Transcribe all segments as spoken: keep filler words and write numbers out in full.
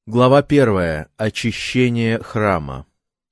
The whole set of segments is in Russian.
Глава первая. Очищение храма.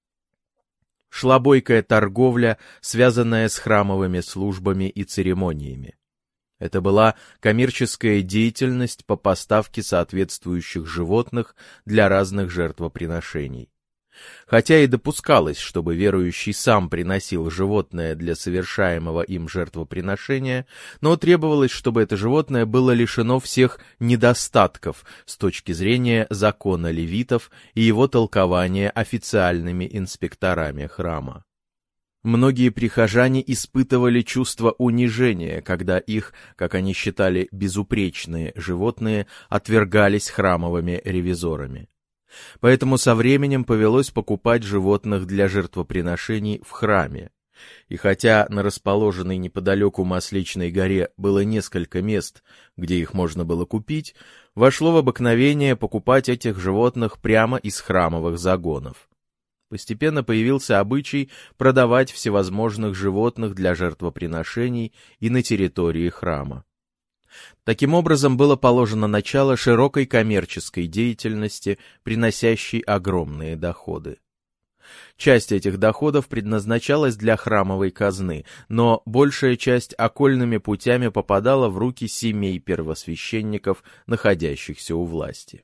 Шла бойкая торговля, связанная с храмовыми службами и церемониями. Это была коммерческая деятельность по поставке соответствующих животных для разных жертвоприношений. Хотя и допускалось, чтобы верующий сам приносил животное для совершаемого им жертвоприношения, но требовалось, чтобы это животное было лишено всех недостатков с точки зрения закона левитов и его толкования официальными инспекторами храма. Многие прихожане испытывали чувство унижения, когда их, как они считали, безупречные животные отвергались храмовыми ревизорами. Поэтому со временем повелось покупать животных для жертвоприношений в храме. И хотя на расположенной неподалеку Масличной горе было несколько мест, где их можно было купить, вошло в обыкновение покупать этих животных прямо из храмовых загонов. Постепенно появился обычай продавать всевозможных животных для жертвоприношений и на территории храма. Таким образом, было положено начало широкой коммерческой деятельности, приносящей огромные доходы. Часть этих доходов предназначалась для храмовой казны, но большая часть окольными путями попадала в руки семей первосвященников, находящихся у власти.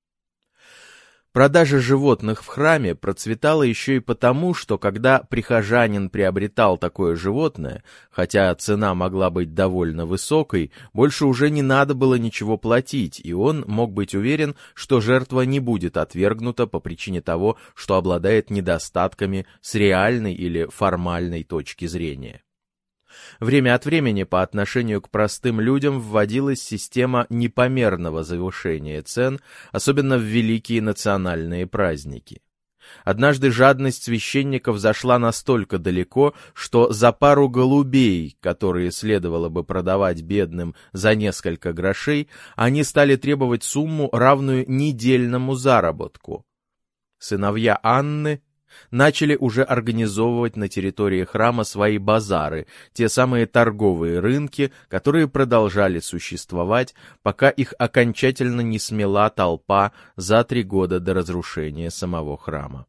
Продажа животных в храме процветала еще и потому, что когда прихожанин приобретал такое животное, хотя цена могла быть довольно высокой, больше уже не надо было ничего платить, и он мог быть уверен, что жертва не будет отвергнута по причине того, что обладает недостатками с реальной или формальной точки зрения. Время от времени по отношению к простым людям вводилась система непомерного завышения цен, особенно в великие национальные праздники. Однажды жадность священников зашла настолько далеко, что за пару голубей, которые следовало бы продавать бедным за несколько грошей, они стали требовать сумму, равную недельному заработку. Сыновья Анны начали уже организовывать на территории храма свои базары, те самые торговые рынки, которые продолжали существовать, пока их окончательно не смела толпа за три года до разрушения самого храма.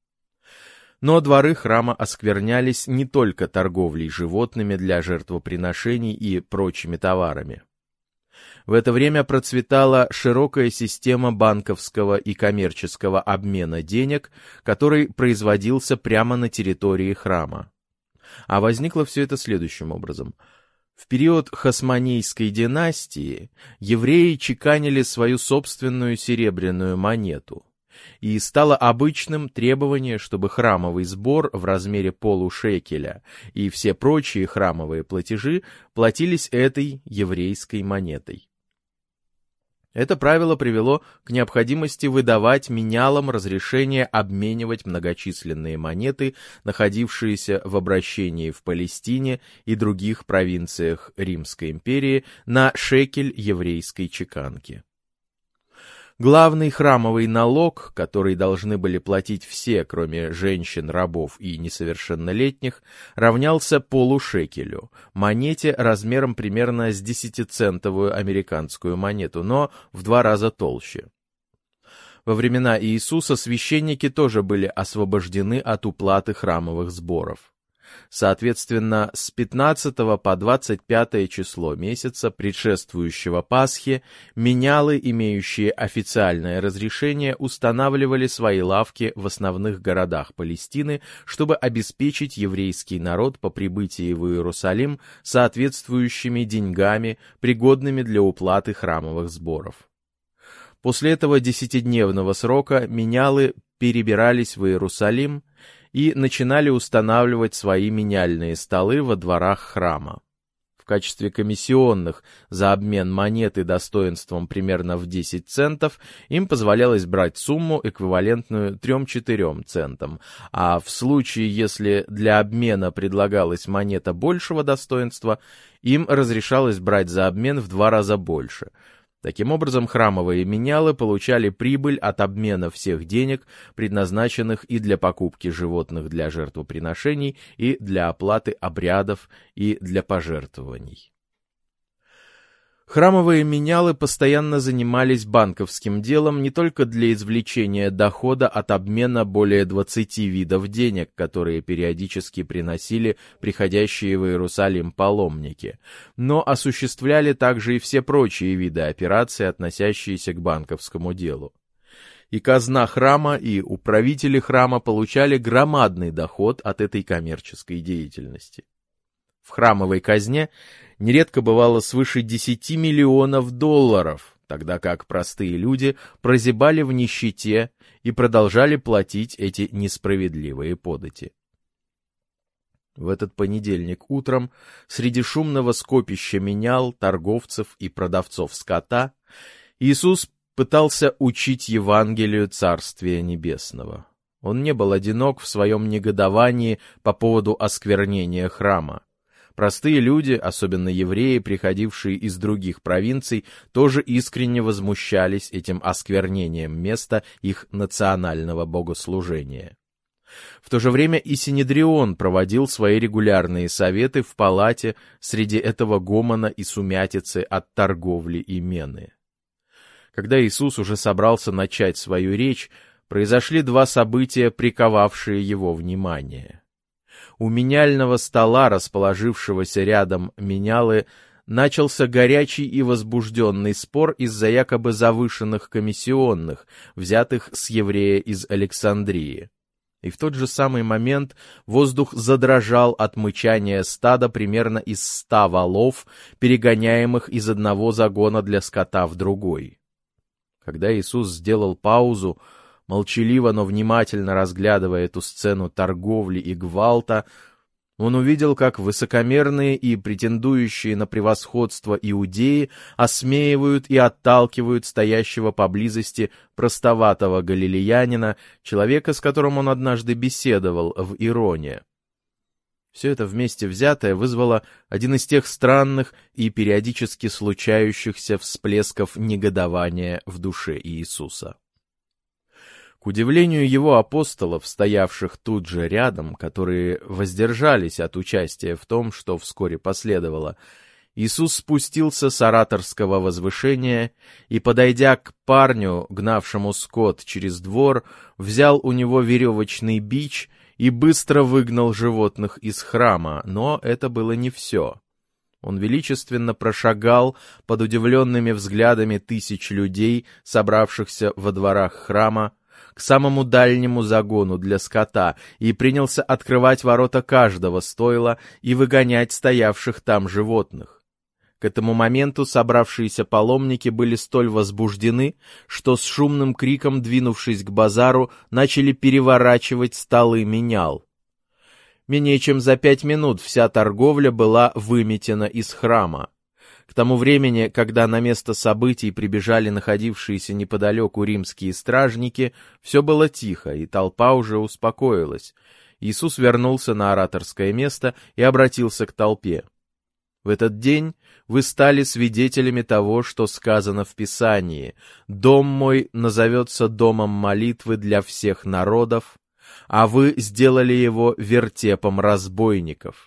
Но дворы храма осквернялись не только торговлей животными для жертвоприношений и прочими товарами. В это время процветала широкая система банковского и коммерческого обмена денег, который производился прямо на территории храма. А возникло все это следующим образом. В период Хасмонейской династии евреи чеканили свою собственную серебряную монету, и стало обычным требование, чтобы храмовый сбор в размере полушекеля и все прочие храмовые платежи платились этой еврейской монетой. Это правило привело к необходимости выдавать менялам разрешение обменивать многочисленные монеты, находившиеся в обращении в Палестине и других провинциях Римской империи, на шекель еврейской чеканки. Главный храмовый налог, который должны были платить все, кроме женщин, рабов и несовершеннолетних, равнялся полушекелю, монете размером примерно с десятицентовую американскую монету, но в два раза толще. Во времена Иисуса священники тоже были освобождены от уплаты храмовых сборов. Соответственно, с пятнадцатого по двадцать пятое число месяца, предшествующего Пасхе, менялы, имеющие официальное разрешение, устанавливали свои лавки в основных городах Палестины, чтобы обеспечить еврейский народ по прибытии в Иерусалим соответствующими деньгами, пригодными для уплаты храмовых сборов. После этого десятидневного срока менялы перебирались в Иерусалим и начинали устанавливать свои меняльные столы во дворах храма. В качестве комиссионных за обмен монеты достоинством примерно в десять центов им позволялось брать сумму, эквивалентную трем-четырем центам, а в случае, если для обмена предлагалась монета большего достоинства, им разрешалось брать за обмен в два раза больше. Таким образом, храмовые менялы получали прибыль от обмена всех денег, предназначенных и для покупки животных для жертвоприношений, и для оплаты обрядов, и для пожертвований. Храмовые менялы постоянно занимались банковским делом не только для извлечения дохода от обмена более двадцати видов денег, которые периодически приносили приходящие в Иерусалим паломники, но осуществляли также и все прочие виды операций, относящиеся к банковскому делу. И казна храма, и управители храма получали громадный доход от этой коммерческой деятельности. В храмовой казне нередко бывало свыше десяти миллионов долларов, тогда как простые люди прозябали в нищете и продолжали платить эти несправедливые подати. В этот понедельник утром среди шумного скопища менял, торговцев и продавцов скота Иисус пытался учить Евангелию Царствия Небесного. Он не был одинок в своем негодовании по поводу осквернения храма. Простые люди, особенно евреи, приходившие из других провинций, тоже искренне возмущались этим осквернением места их национального богослужения. В то же время и Синедрион проводил свои регулярные советы в палате среди этого гомона и сумятицы от торговли и мены. Когда Иисус уже собрался начать свою речь, произошли два события, приковавшие его внимание. У меняльного стола, расположившегося рядом менялы, начался горячий и возбужденный спор из-за якобы завышенных комиссионных, взятых с еврея из Александрии. И в тот же самый момент воздух задрожал от мычания стада примерно из ста волов, перегоняемых из одного загона для скота в другой. Когда Иисус сделал паузу, молчаливо, но внимательно разглядывая эту сцену торговли и гвалта, он увидел, как высокомерные и претендующие на превосходство иудеи осмеивают и отталкивают стоящего поблизости простоватого галилеянина, человека, с которым он однажды беседовал в Ироне. Все это вместе взятое вызвало один из тех странных и периодически случающихся всплесков негодования в душе Иисуса. К удивлению его апостолов, стоявших тут же рядом, которые воздержались от участия в том, что вскоре последовало, Иисус спустился с ораторского возвышения и, подойдя к парню, гнавшему скот через двор, взял у него веревочный бич и быстро выгнал животных из храма, но это было не все. Он величественно прошагал под удивленными взглядами тысяч людей, собравшихся во дворах храма, к самому дальнему загону для скота и принялся открывать ворота каждого стойла и выгонять стоявших там животных. К этому моменту собравшиеся паломники были столь возбуждены, что с шумным криком, двинувшись к базару, начали переворачивать столы менял. Менее чем за пять минут вся торговля была выметена из храма. К тому времени, когда на место событий прибежали находившиеся неподалеку римские стражники, все было тихо, и толпа уже успокоилась. Иисус вернулся на ораторское место и обратился к толпе. В этот день вы стали свидетелями того, что сказано в Писании: «Дом мой назовется домом молитвы для всех народов, а вы сделали его вертепом разбойников».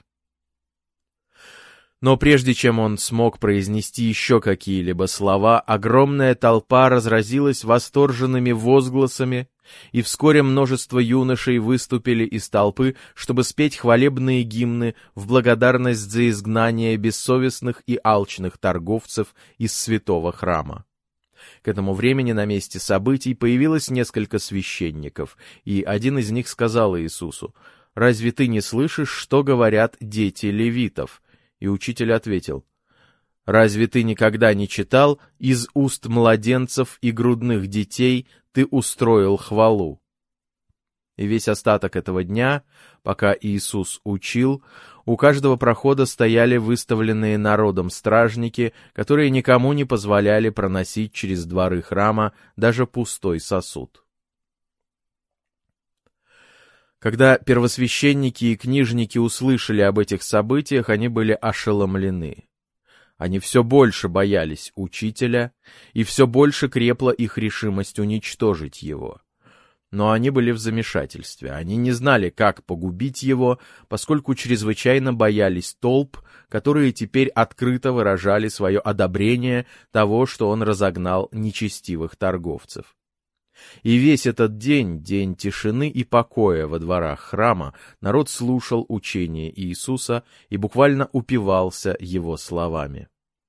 Но прежде чем он смог произнести еще какие-либо слова, огромная толпа разразилась восторженными возгласами, и вскоре множество юношей выступили из толпы, чтобы спеть хвалебные гимны в благодарность за изгнание бессовестных и алчных торговцев из святого храма. К этому времени на месте событий появилось несколько священников, и один из них сказал Иисусу: «Разве ты не слышишь, что говорят дети левитов?» И учитель ответил: «Разве ты никогда не читал: из уст младенцев и грудных детей ты устроил хвалу?» И весь остаток этого дня, пока Иисус учил, у каждого прохода стояли выставленные народом стражники, которые никому не позволяли проносить через дворы храма даже пустой сосуд. Когда первосвященники и книжники услышали об этих событиях, они были ошеломлены. Они все больше боялись учителя, и все больше крепла их решимость уничтожить его. Но они были в замешательстве. Они не знали, как погубить его, поскольку чрезвычайно боялись толп, которые теперь открыто выражали свое одобрение того, что он разогнал нечестивых торговцев. И весь этот день, день тишины и покоя во дворах храма, народ слушал учение Иисуса и буквально упивался его словами.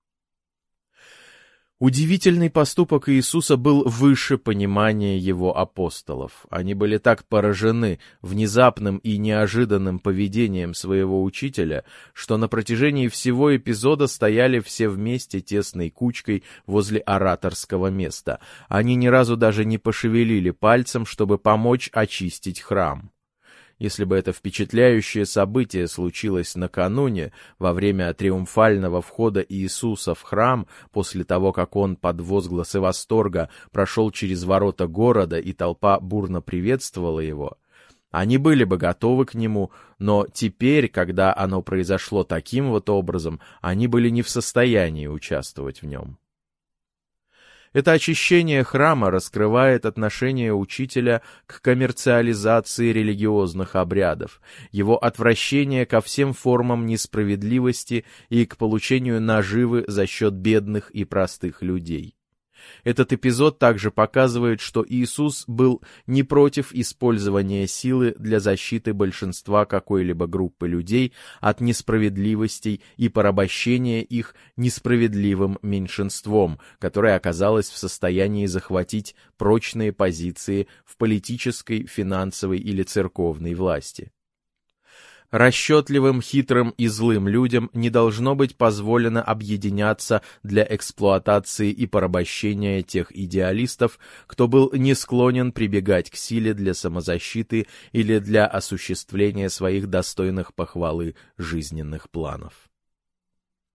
Удивительный поступок Иисуса был выше понимания его апостолов. Они были так поражены внезапным и неожиданным поведением своего учителя, что на протяжении всего эпизода стояли все вместе тесной кучкой возле ораторского места. Они ни разу даже не пошевелили пальцем, чтобы помочь очистить храм. Если бы это впечатляющее событие случилось накануне, во время триумфального входа Иисуса в храм, после того, как он под возгласы восторга прошел через ворота города и толпа бурно приветствовала его, они были бы готовы к нему, но теперь, когда оно произошло таким вот образом, они были не в состоянии участвовать в нем. Это очищение храма раскрывает отношение учителя к коммерциализации религиозных обрядов, его отвращение ко всем формам несправедливости и к получению наживы за счет бедных и простых людей. Этот эпизод также показывает, что Иисус был не против использования силы для защиты большинства какой-либо группы людей от несправедливостей и порабощения их несправедливым меньшинством, которое оказалось в состоянии захватить прочные позиции в политической, финансовой или церковной власти. Расчетливым, хитрым и злым людям не должно быть позволено объединяться для эксплуатации и порабощения тех идеалистов, кто был не склонен прибегать к силе для самозащиты или для осуществления своих достойных похвалы жизненных планов.